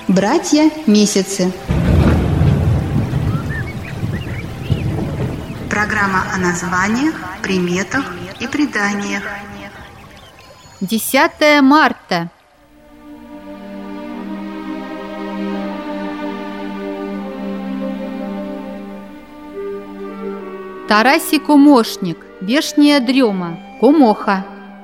Братья-месяцы. Программа о названиях, приметах и преданиях. 10 марта. Тарасий Кумошник, вешняя дрема, Кумоха.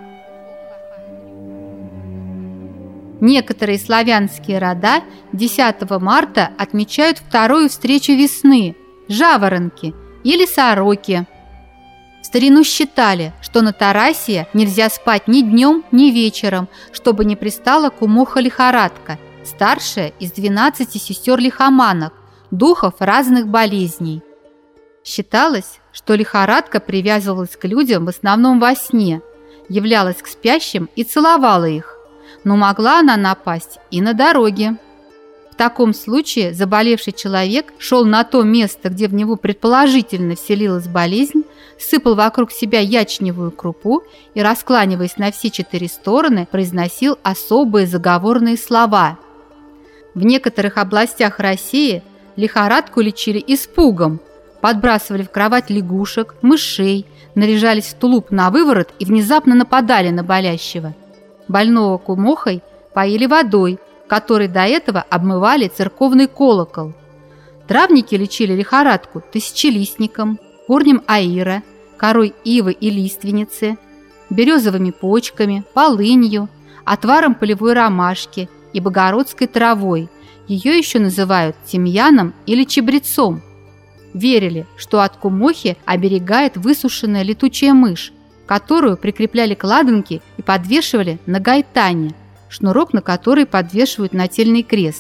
Некоторые славянские рода 10 марта отмечают вторую встречу весны – жаворонки или сороки. В старину считали, что на Тарасия нельзя спать ни днем, ни вечером, чтобы не пристала кумоха-лихорадка, старшая из 12 сестер-лихоманок, духов разных болезней. Считалось, что лихорадка привязывалась к людям в основном во сне, являлась к спящим и целовала их, но могла она напасть и на дороге. В таком случае заболевший человек шел на то место, где в него предположительно вселилась болезнь, сыпал вокруг себя ячневую крупу и, раскланиваясь на все 4 стороны, произносил особые заговорные слова. В некоторых областях России лихорадку лечили испугом, подбрасывали в кровать лягушек, мышей, наряжались в тулуп на выворот и внезапно нападали на болящего. Больного кумохой поили водой, которой до этого обмывали церковный колокол. Травники лечили лихорадку тысячелистником, корнем аира, корой ивы и лиственницы, березовыми почками, полынью, отваром полевой ромашки и богородской травой. Ее еще называют тимьяном или чабрецом. Верили, что от кумохи оберегает высушенная летучая мышь, которую прикрепляли к ладанке и подвешивали на гайтане, шнурок на который подвешивают нательный крест.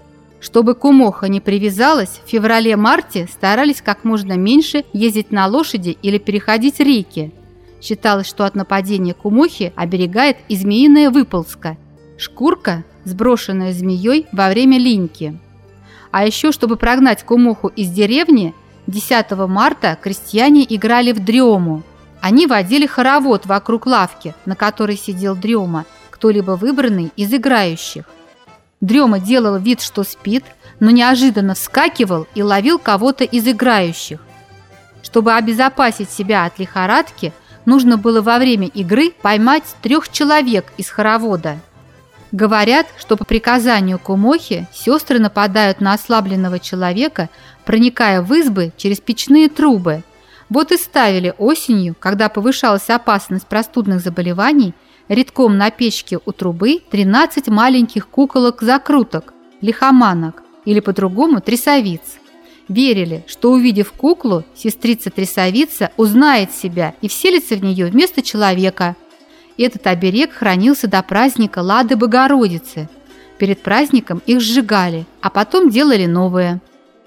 Чтобы кумоха не привязалась, в феврале-марте старались как можно меньше ездить на лошади или переходить реки. Считалось, что от нападения кумохи оберегает и змеиная выползка – шкурка, сброшенная змеей во время линьки. А еще, чтобы прогнать кумоху из деревни, 10 марта крестьяне играли в дрему. Они водили хоровод вокруг лавки, на которой сидел дрема, кто-либо выбранный из играющих. Дрема делал вид, что спит, но неожиданно вскакивал и ловил кого-то из играющих. Чтобы обезопасить себя от лихорадки, нужно было во время игры поймать 3 человек из хоровода. Говорят, что по приказанию кумохи сестры нападают на ослабленного человека, проникая в избы через печные трубы. Вот и ставили осенью, когда повышалась опасность простудных заболеваний, редком на печке у трубы 13 маленьких куколок-закруток, лихоманок, или по-другому трясовиц. Верили, что, увидев куклу, сестрица-трясовица узнает себя и вселится в нее вместо человека. Этот оберег хранился до праздника Лады Богородицы. Перед праздником их сжигали, а потом делали новые.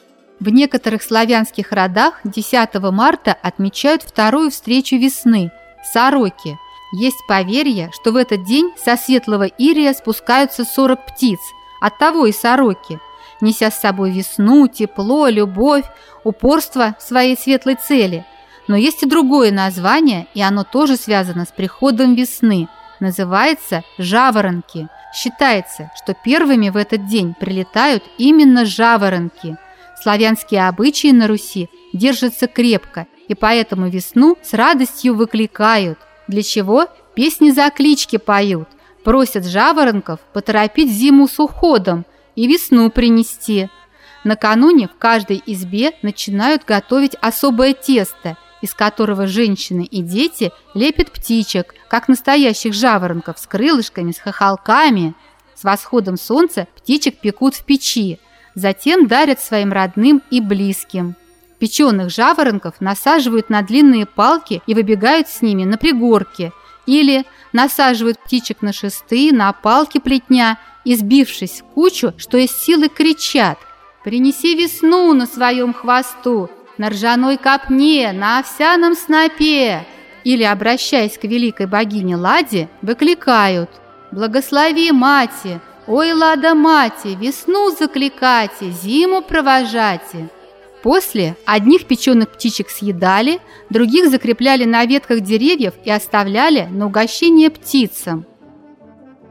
В некоторых славянских родах 10 марта отмечают вторую встречу весны – сороки. Есть поверье, что в этот день со светлого Ирия спускаются 40 птиц, оттого и сороки, неся с собой весну, тепло, любовь, упорство в своей светлой цели. Но есть и другое название, и оно тоже связано с приходом весны. Называется жаворонки. Считается, что первыми в этот день прилетают именно жаворонки. Славянские обычаи на Руси держатся крепко, и поэтому весну с радостью выкликают. Для чего? Песни-заклички поют, просят жаворонков поторопить зиму с уходом и весну принести. Накануне в каждой избе начинают готовить особое тесто, из которого женщины и дети лепят птичек, как настоящих жаворонков, с крылышками, с хохолками. С восходом солнца птичек пекут в печи, затем дарят своим родным и близким. Печеных жаворонков насаживают на длинные палки и выбегают с ними на пригорки, или насаживают птичек на шесты, на палки плетня и, сбившись в кучу, что из силы кричат: «Принеси весну на своем хвосту, на ржаной копне, на овсяном снопе!» Или, обращаясь к великой богине Ладе, выкликают: «Благослови, мати! Ой, Лада мати, весну закликайте, зиму провожайте!» После одних печеных птичек съедали, других закрепляли на ветках деревьев и оставляли на угощение птицам.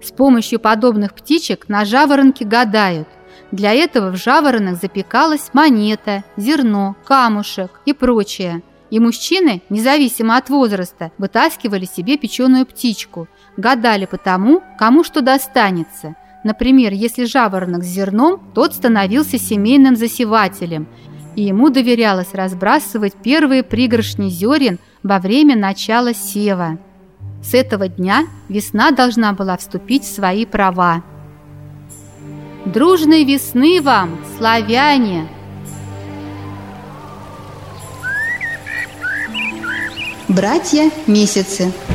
С помощью подобных птичек на жаворонке гадают. Для этого в жаворонок запекалась монета, зерно, камушек и прочее. И мужчины, независимо от возраста, вытаскивали себе печеную птичку, гадали по тому, кому что достанется. Например, если жаворонок с зерном, тот становился семейным засевателем, и ему доверялось разбрасывать первые пригоршни зерен во время начала сева. С этого дня весна должна была вступить в свои права. Дружной весны вам, славяне! Братья месяцы.